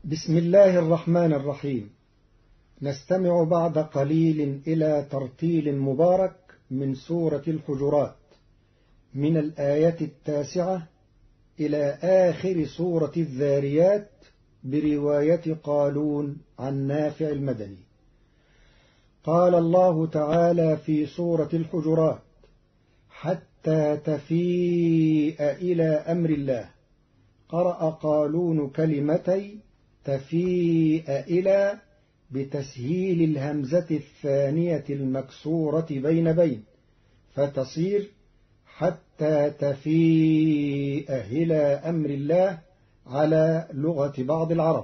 بسم الله الرحمن الرحيم. نستمع بعد قليل إلى ترتيل مبارك من سورة الحجرات من الآية 9 إلى آخر سورة الذاريات برواية قالون عن نافع المدني. قال الله تعالى في سورة الحجرات: حتى تفيء إلى أمر الله. قرأ قالون كلمتي تفيء إلى بتسهيل الهمزة الثانية المكسورة بين فتصير حتى تفيء إلى أمر الله على لغة بعض العرب.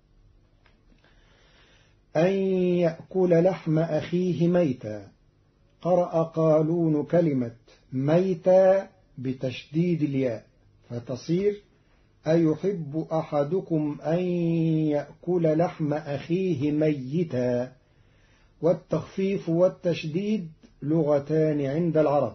أن يأكل لحم أخيه ميتا. قرأ قالون كلمة ميتا بتشديد الياء فتصير أيحب أحدكم أن يأكل لحم أخيه ميتا، والتخفيف والتشديد لغتان عند العرب.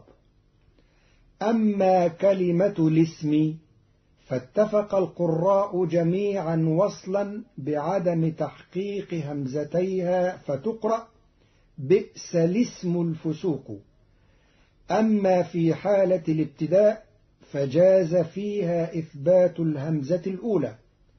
أما كلمة الاسم فاتفق القراء جميعا وصلا بعدم تحقيق همزتيها فتقرأ بئس الاسم الفسوق. أما في حالة الابتداء فجاز فيها إثبات الهمزة الأولى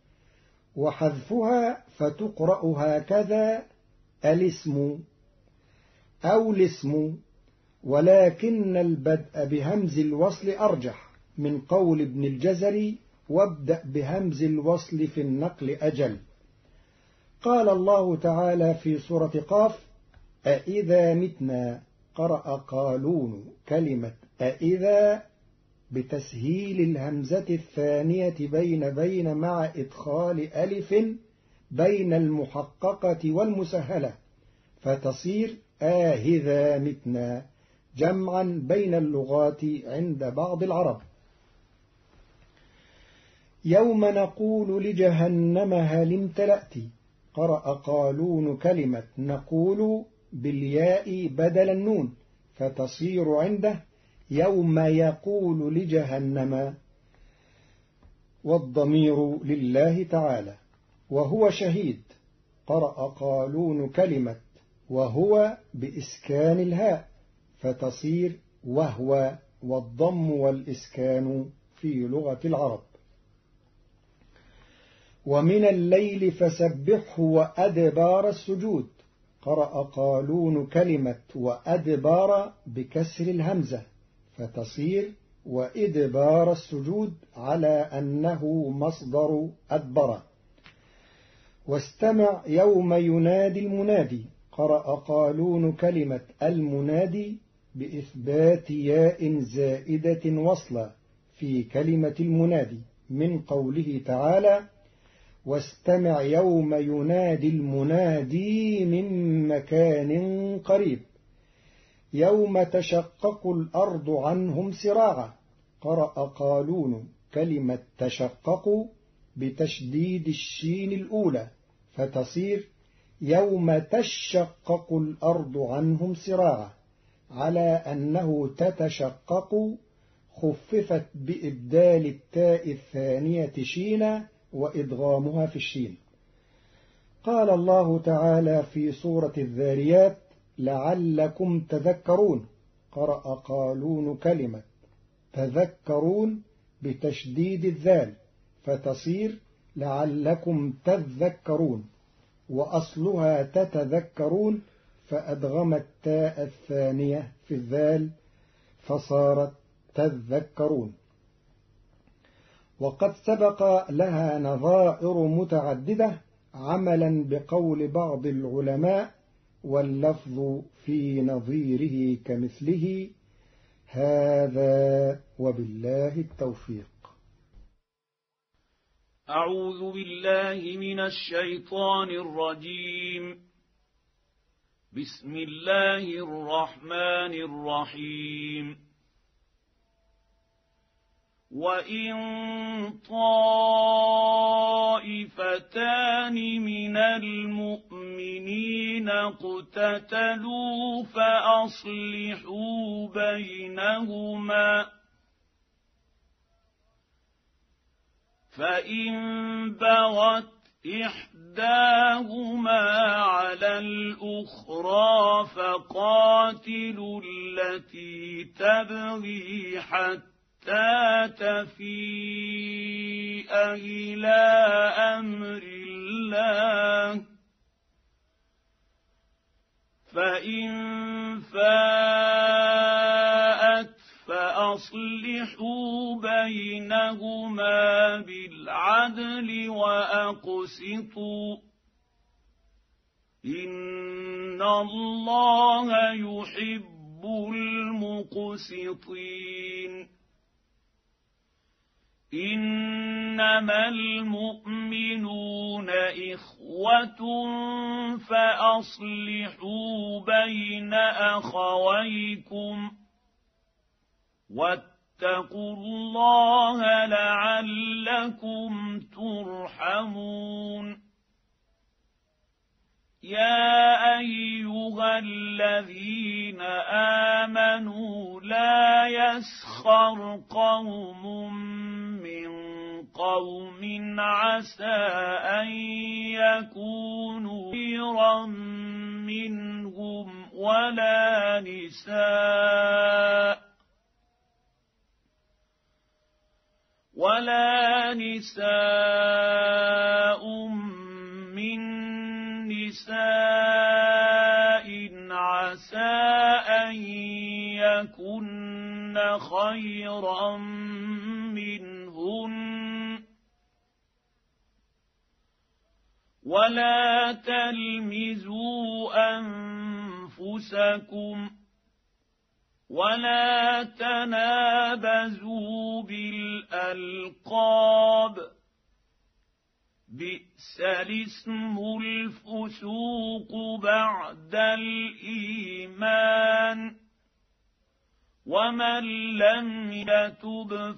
وحذفها فتقرأ هكذا: الاسم أو الاسم، ولكن البدء بهمز الوصل أرجح من قول ابن الجزري: وابدأ بهمز الوصل في النقل أجل. قال الله تعالى في سورة قاف: أإذا متنا. قرأ قالون كلمة أإذا بتسهيل الهمزة الثانية بين مع إدخال ألف بين المحققة والمسهلة فتصير آهذا متنا، جمعا بين اللغات عند بعض العرب. يوم نقول لجهنم هل امتلأت. قرأ قالون كلمة نقول بالياء بدل النون فتصير عنده يوم يقول لجهنم، والضمير لله تعالى وهو شهيد. قرأ قالون كلمة وهو بإسكان الهاء فتصير وهو، والضم والإسكان في لغة العرب. ومن الليل فسبحه وأدبار السجود. قرأ قالون كلمة وأدبار بكسر الهمزة فتصير وإدبار السجود على أنه مصدر أدبر. واستمع يوم ينادي المنادي. قرأ قالون كلمة المنادي بإثبات ياء زائدة وصلا في كلمة المنادي من قوله تعالى: واستمع يوم ينادي المنادي من مكان قريب. يوم تشقق الأرض عنهم سراعا. قرأ قالون كلمة تشقق بتشديد الشين الأولى فتصير يوم تشقق الأرض عنهم سراعا على أنه تتشقق، خففت بإبدال التاء الثانية شينا وإدغامها في الشين. قال الله تعالى في سورة الذاريات: لعلكم تذكرون. قرأ قالون كلمة تذكرون بتشديد الذال فتصير لعلكم تذكرون، وأصلها تتذكرون فأدغم التاء الثانية في الذال فصارت تذكرون. وقد سبق لها نظائر متعددة عملا بقول بعض العلماء، واللفظ في نظيره كمثله. هذا وبالله التوفيق. أعوذ بالله من الشيطان الرجيم. بسم الله الرحمن الرحيم. وإن طائفتان من المؤمنين اقتتلوا فأصلحوا بينهما، فإن بغت إحداهما على الأخرى فقاتلوا التي تبغي حتى تفيء إلى أمر الله، فإن فاءت فأصلحوا بينهما بالعدل وأقسطوا، إن الله يحب المقسطين. إنما المؤمنون إخوة فأصلحوا بين أخويكم واتقوا الله لعلكم ترحمون. يا أيها الذين آمنوا لا يسخر قوم من قوم عسى أن يكونوا خيرا منهم ولا نساء من نساء عسى أن يكن خيرا منهن، ولا تلمزوا أنفسكم ولا تنابزوا بالألقاب، بئس الاسم الفسوق بعد الإيمان، ومن لم يتب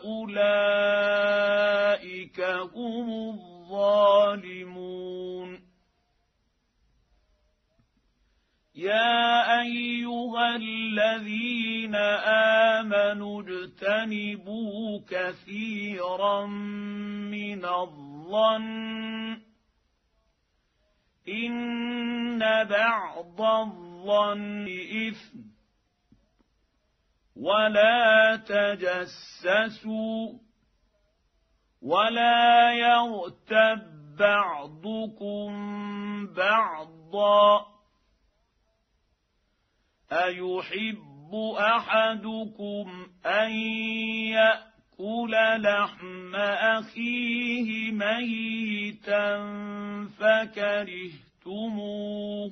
فأولئك هم الظالمون. يا أيها الذين آمنوا اجتنبوا كثيرا من الظن إن بعض الظن إثم، ولا تجسسوا ولا يغتب بعضكم بعضا، أيحب أحدكم أن يأكل لحم أخيه ميتا فكرهتموه،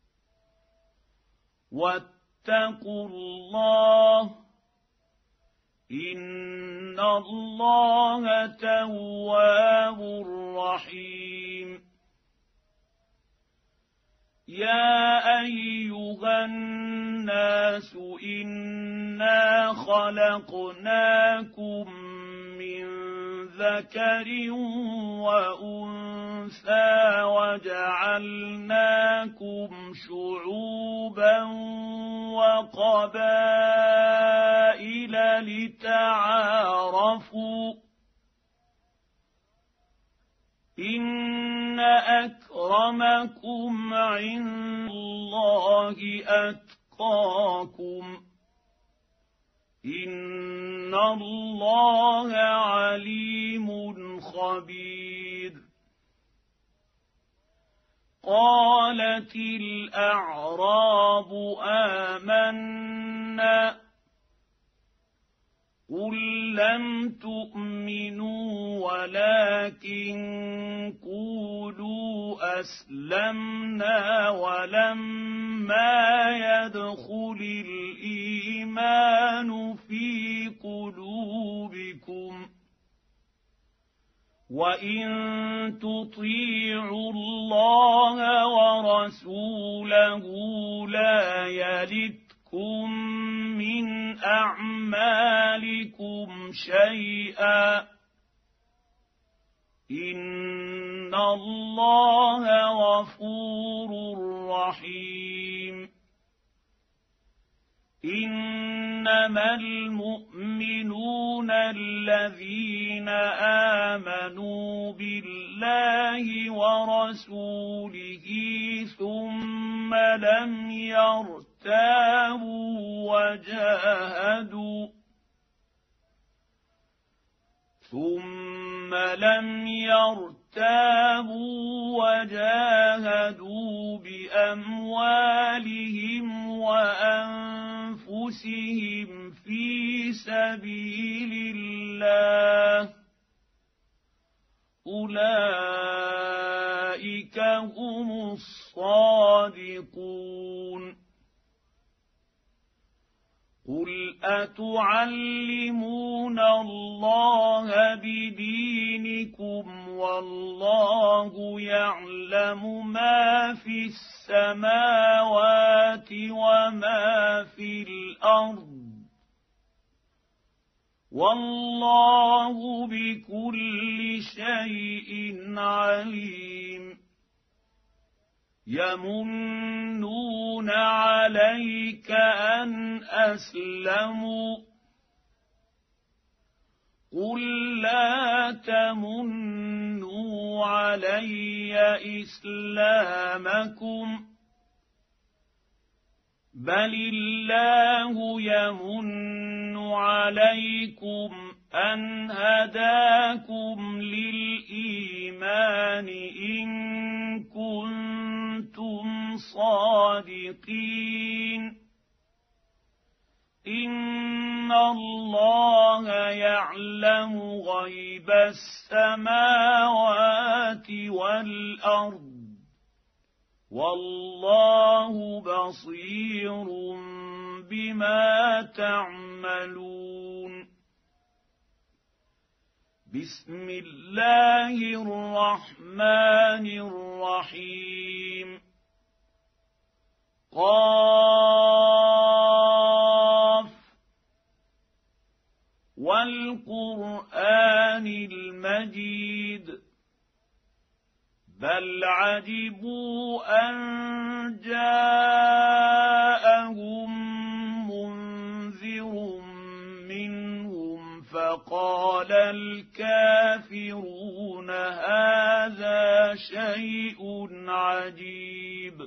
واتقوا الله إن الله تواب رحيم. يا أيها الناس إنا خلقناكم من ذكر وأنثى وجعلناكم شعوبا وقبائل لتعارفوا، إن أكرمكم عند الله أتقاكم، إن الله عليم خبير. قالت الأعراب آمنا، قل لم تؤمنوا ولكن قولوا أسلمنا ولما يدخل الإيمان في قلوبكم، وإن تطيعوا الله ورسوله لا يلتكم من أعمالكم شيئا، إن الله غفور رحيم. إنما المؤمنون الذين آمنوا بالله الله ورسوله ثم لم يرتابوا وجاهدوا بأموالهم وأنفسهم في سبيل الله أولئك هم الصادقون. قل أتعلمون الله بدينكم والله يعلم ما في السماوات وما في الأرض والله بكل شيء عليم. يمنون عليك أن أسلموا قل لا تمنوا علي إسلامكم بل الله يمن عليكم أن هداكم للإيمان إن كنتم صادقين. إن الله يعلم غيب السماوات والأرض والله بصير بما تعملون. بسم الله الرحمن الرحيم. قاف والقرآن المجيد بل عجبوا أن جاءهم منذر منهم فقال الكافرون هذا شيء عجيب.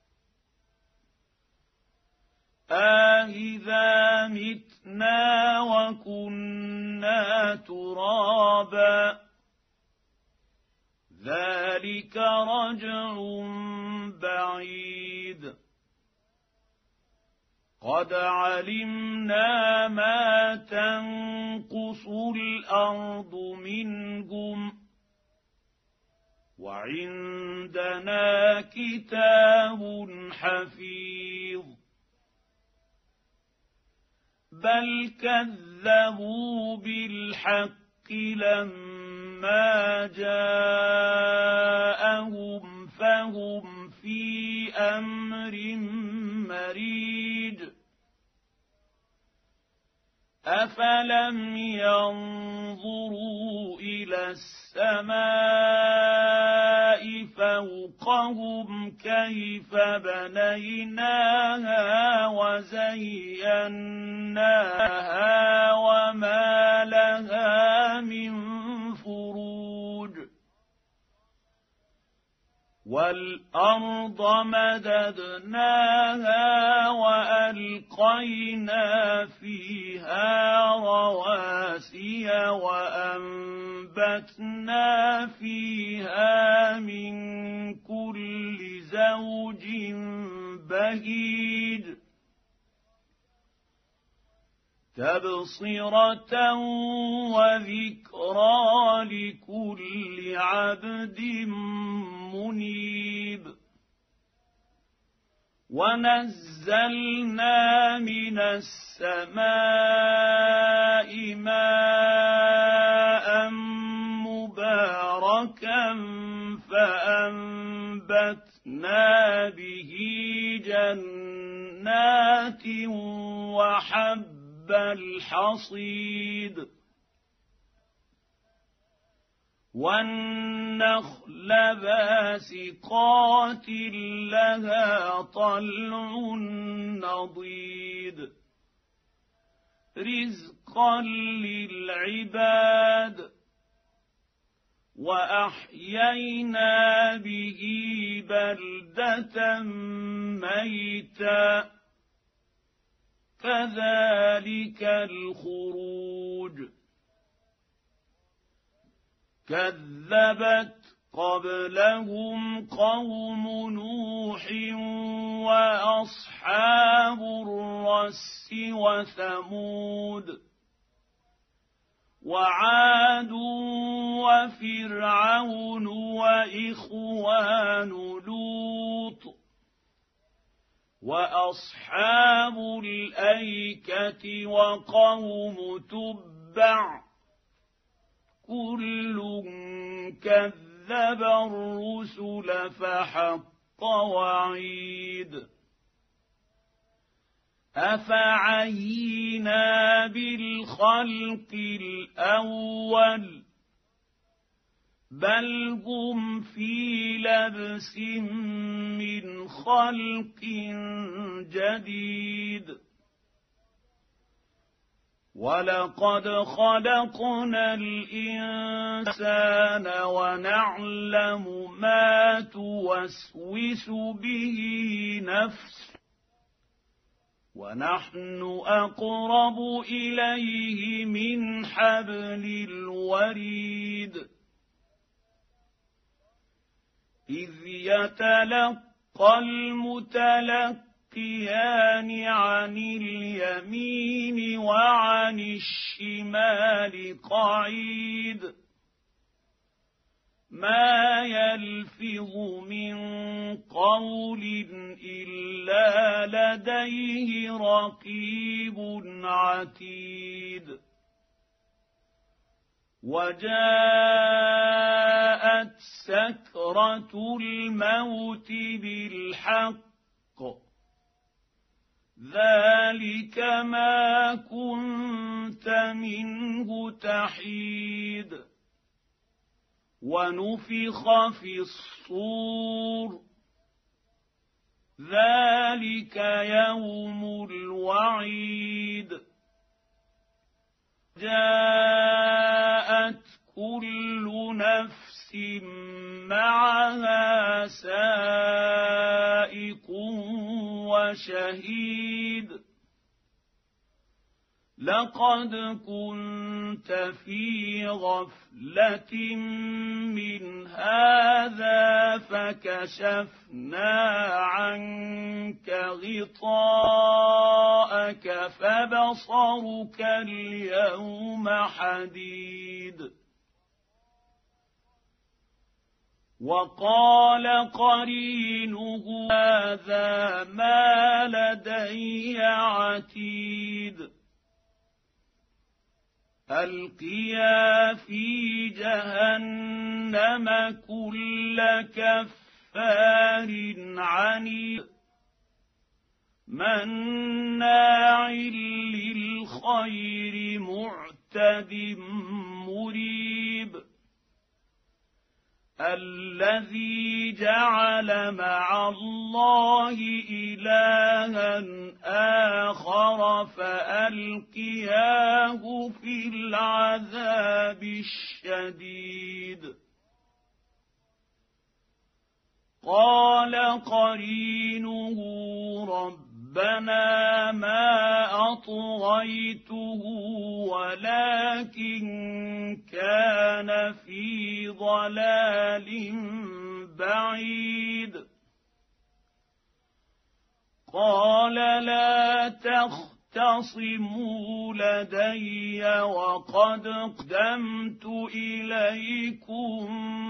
أإذا متنا وكنا ترابا ذلك رجع بعيد. قد علمنا ما تنقص الأرض منهم وعندنا كتاب حفيظ. بل كذبوا بالحق لما جاءهم فهم في أمر مريج. أفلم ينظروا إلى السماء فوقهم كيف بنيناها وزيناها وما لها من فروج. والأرض مددناها وألقينا فيها رواسي وأنبتنا فيها من كل زوج بهيج تبصرة وذكرى لكل عبد منيب. ونزلنا من السماء ماء مباركا فأنبتنا به جنات وحب الحصيد. والنخل باسقات لها طلع نضيد رزقا للعباد وأحيينا به بلدة ميتا كذلك الخروج. كذبت قبلهم قوم نوح وأصحاب الرس وثمود وعاد وفرعون وإخوان لوط وأصحاب الأيكة وقوم تبع كل كذب الرسل فحق وعيد. أفعينا بالخلق الأول بل هم في لبس من خلق جديد. ولقد خلقنا الإنسان ونعلم ما توسوس به نفسه ونحن أقرب إليه من حبل الوريد. إذ يتلقى المتلقيان عن اليمين وعن الشمال قعيد ما يلفظ من قول إلا لديه رقيب عتيد. وجاءت سكرة الموت بالحق ذلك ما كنت منه تحيد. ونفخ في الصور ذلك يوم الوعيد. جاءت كل نفس معها سائق وشهيد. لقد كنت في غفلة من هذا فكشفنا عنك غطاءك فبصرك اليوم حديد. وقال قرينه هذا ما لدي عتيد. ألقيا في جهنم كل كفار عنيد مناع للخير معتد مريب. الذي جعل مع الله إلها آخر فألقياه في العذاب الشديد. قال قرينه ربنا ما أطغيته ولكن كان في ضلال بعيد. قال لا تختصموا لدي وقد قدمت إليكم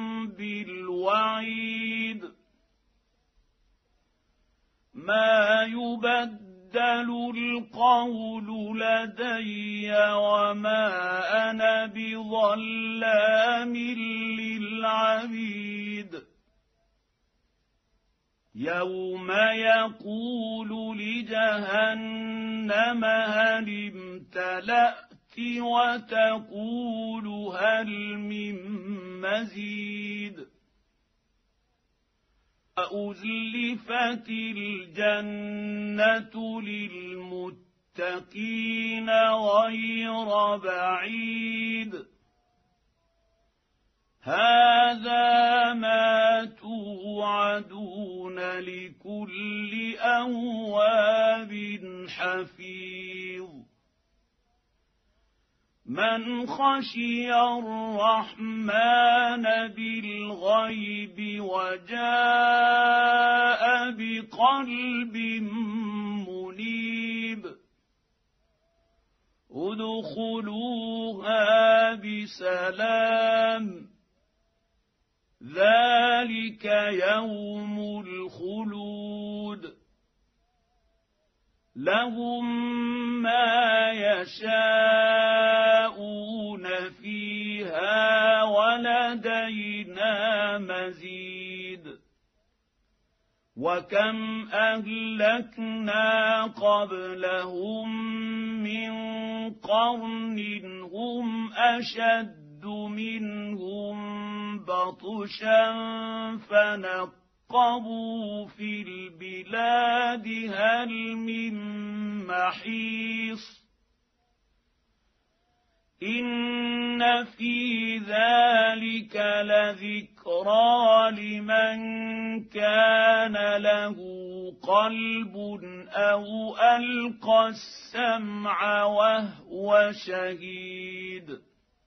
بالوعيد. ما يبدل القول لدي وما أنا بظلام للعبيد. يوم يقول لجهنم هل امتلأت وتقول هل من مزيد. وأزلفت الجنة للمتقين غير بعيد. هذا ما توعدون لكل أواب حفيظ من خشي الرحمن بالغيب وجاء بقلب منيب ادخلوها بسلام ذلك يوم الخلود لهم ما يشاءون فيها ولدينا مزيد وكم أهلكنا قبلهم من قرن هم أشد منهم بطشا فنقبوا في البلاد هل من محيص إن في ذلك لذكرى لمن كان له قلب أو ألقى السمع وهو شهيد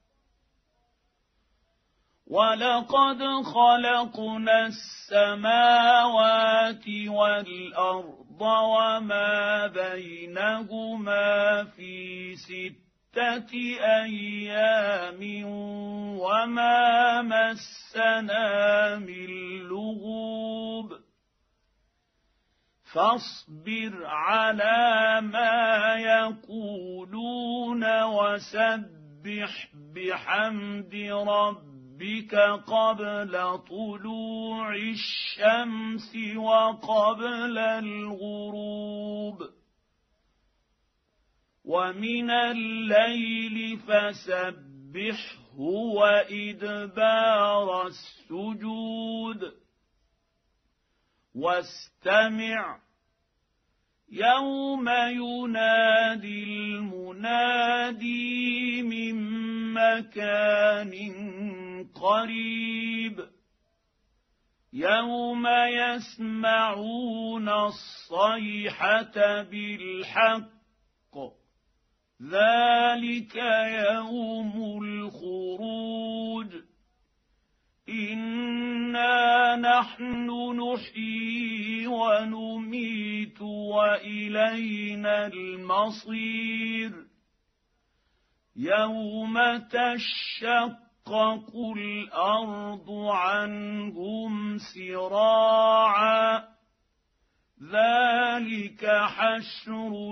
ولقد خلقنا السماوات والأرض وما بينهما في 6 أيام وما مسنا من لغوب فاصبر على ما يقولون وسبح بحمد ربك قبل طلوع الشمس وقبل الغروب ومن الليل فسبحه وإدبار السجود واستمع يوم ينادي المنادي من مكان قريب يوم يسمعون الصيحة بالحق ذلك يوم الخروج إنا نحن نحيي ونميت وإلينا المصير يوم تشقق الأرض عنهم سراعا ذلك حشر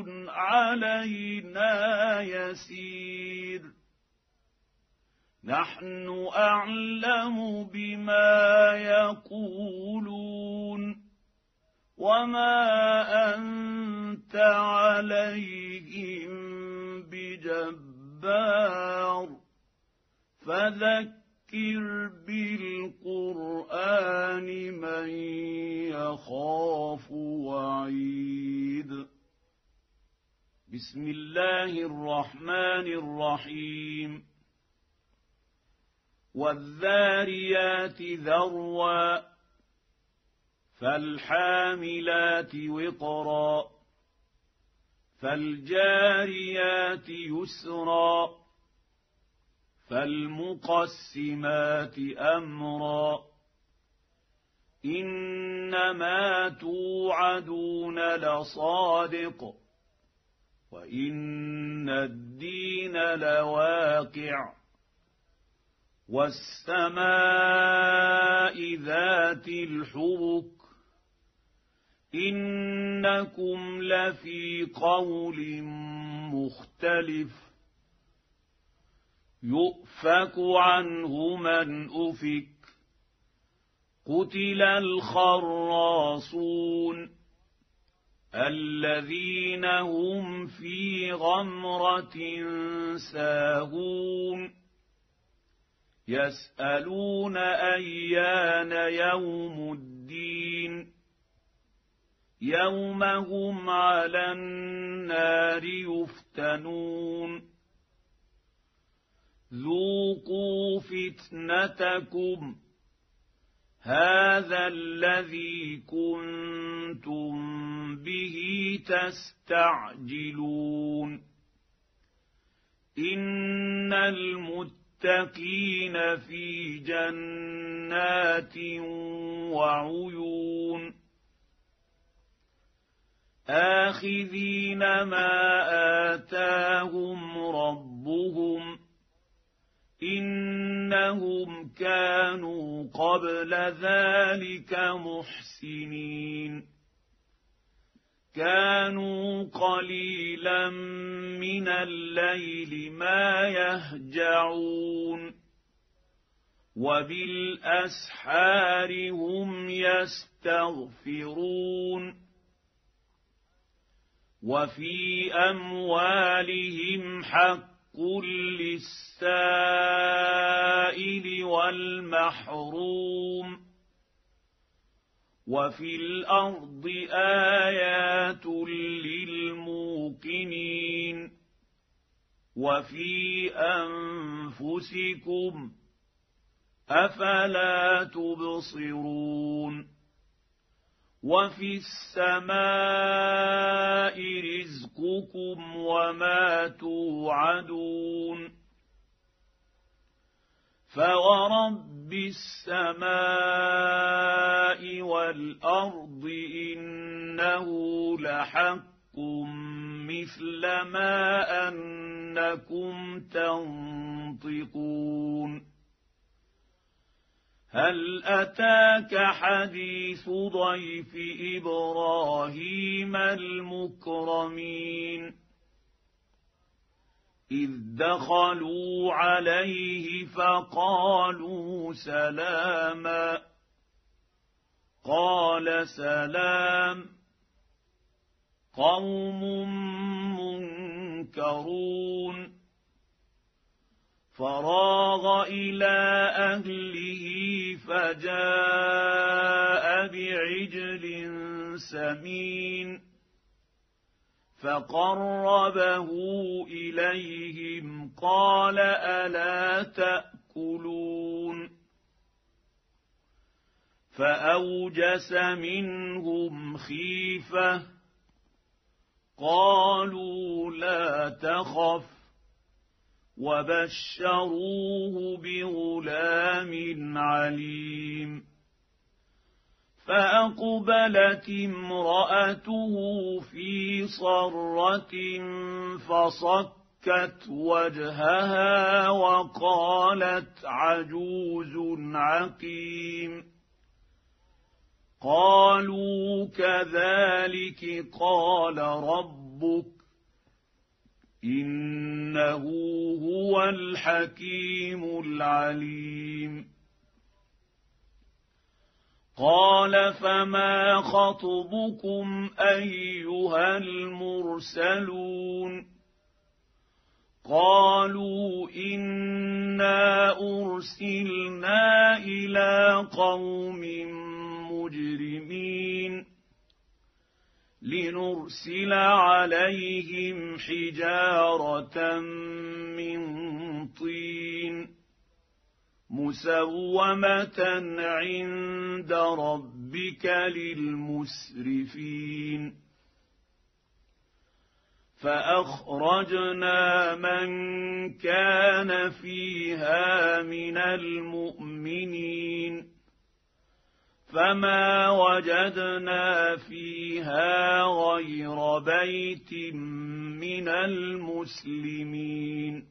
علينا يسير نحن أعلم بما يقولون وما أنت عليهم بجبار فذكر بالقرآن من يخاف وعيد بسم الله الرحمن الرحيم والذاريات ذروا فالحاملات وقرا فالجاريات يسرا فالمقسمات أمرا إنما توعدون لصادق وإن الدين لواقع والسماء ذات الحبك إنكم لفي قول مختلف يؤفك عنه من أفك قتل الخراصون الذين هم في غمرة ساهون يسألون أيان يوم الدين يوم هم على النار يفتنون ذوقوا فتنتكم هذا الذي كنتم به تستعجلون إن المتقين في جنات وعيون آخذين ما آتاهم ربهم إنهم كانوا قبل ذلك محسنين كانوا قليلا من الليل ما يهجعون وبالأسحار هم يستغفرون وفي أموالهم حق للسائل والمحروم وفي الأرض آيات للموقنين وفي أنفسكم أفلا تبصرون وفي السماء رزقكم وما توعدون فورب السماء والأرض إنه لحق مثل ما أنكم تنطقون هل أتاك حديث ضيف إبراهيم المكرمين إذ دخلوا عليه فقالوا سلاما قال سلام قوم منكرون فراغ إلى أهله فجاء بعجل سمين فقربه إليهم قال ألا تأكلون فأوجس منهم خيفة قالوا لا تخف وبشروه بغلام عليم فأقبلت امرأته في صرة فصكت وجهها وقالت عجوز عقيم قالوا كذلك قال ربك إنه هو الحكيم العليم قال فما خطبكم أيها المرسلون قالوا إنا أرسلنا إلى قوم مجرمين لنرسل عليهم حجارة من طين مسومة عند ربك للمسرفين فأخرجنا من كان فيها من المؤمنين فما وجدنا فيها غير بيت من المسلمين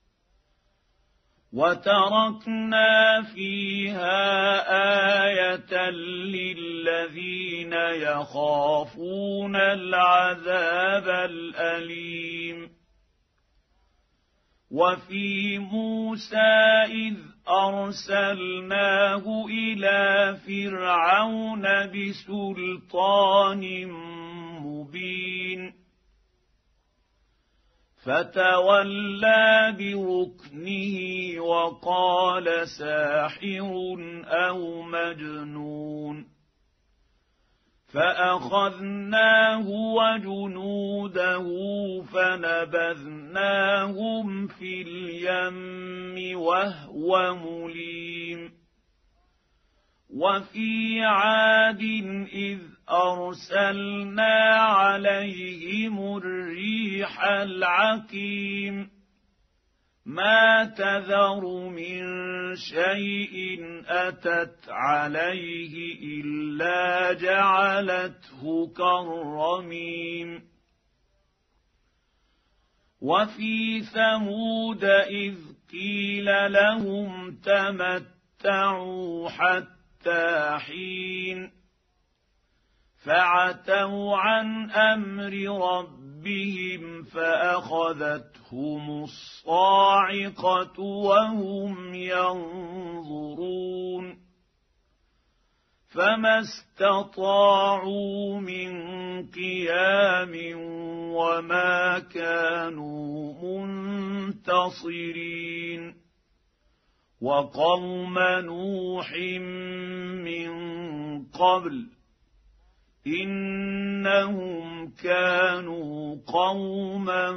وتركنا فيها آية للذين يخافون العذاب الأليم وفي موسى إذ أرسلناه إلى فرعون بسلطان مبين فتولى بركنه وقال ساحر أو مجنون فأخذناه وجنوده فنبذناهم في اليم وهو مليم. وفي عاد إذ أرسلنا عليهم الريح العقيم ما تذر من شيء أتت عليه إلا جعلته كالرميم. وفي ثمود إذ قيل لهم تمتعوا حتى حين فعتوا عن أمر ربهم فأخذتهم الصاعقة وهم ينظرون فما استطاعوا من قيام وما كانوا منتصرين. وقوم نوح من قبل إنهم كانوا قوما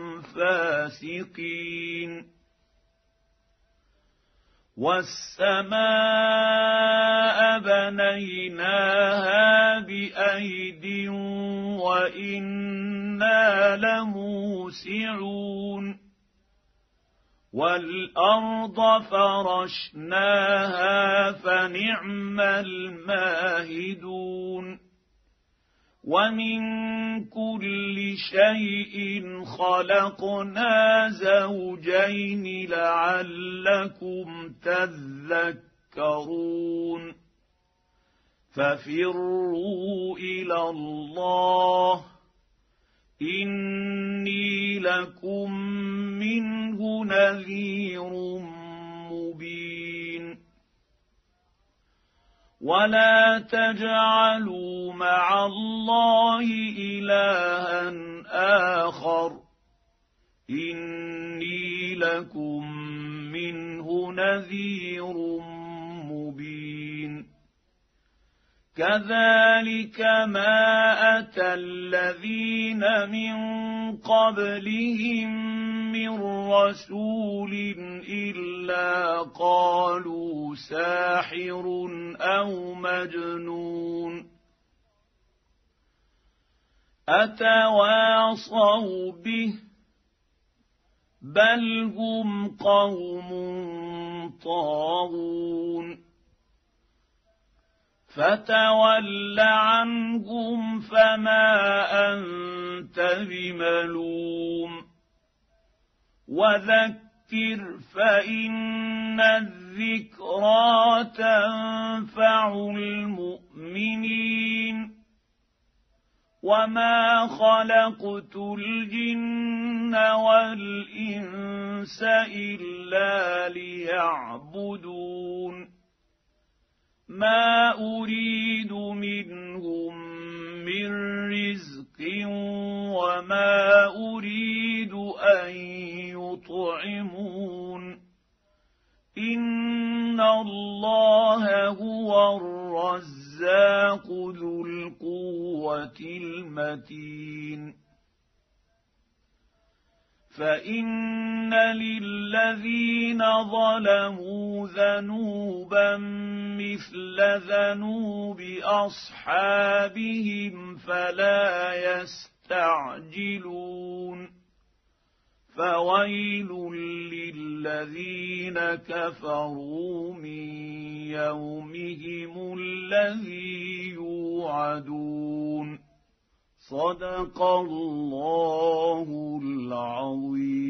فاسقين. والسماء بنيناها بأيد وإنا لموسعون. والأرض فرشناها فنعم الماهدون. ومن كل شيء خلقنا زوجين لعلكم تذكرون. ففروا إلى الله إني لكم منه نذير مبين. ولا تجعلوا مع الله إلها آخر إني لكم منه نذير مبين. كذلك ما أتى الذين من قبلهم من رسول إلا قالوا ساحر أو مجنون أتواصوا به بل هم قوم طاغون. فتول عنهم فما أنت بملوم وذكر فإن الذكرى تنفع المؤمنين. وما خلقت الجن والإنس إلا ليعبدون ما أريد منهم من رزق وما أريد أن يطعمون إن الله هو الرزاق ذو القوة المتين. فإن للذين ظلموا ذنوبا مثل ذنوب أصحابهم فلا يستعجلون. فويل للذين كفروا من يومهم الذي يوعدون. صدق الله العظيم.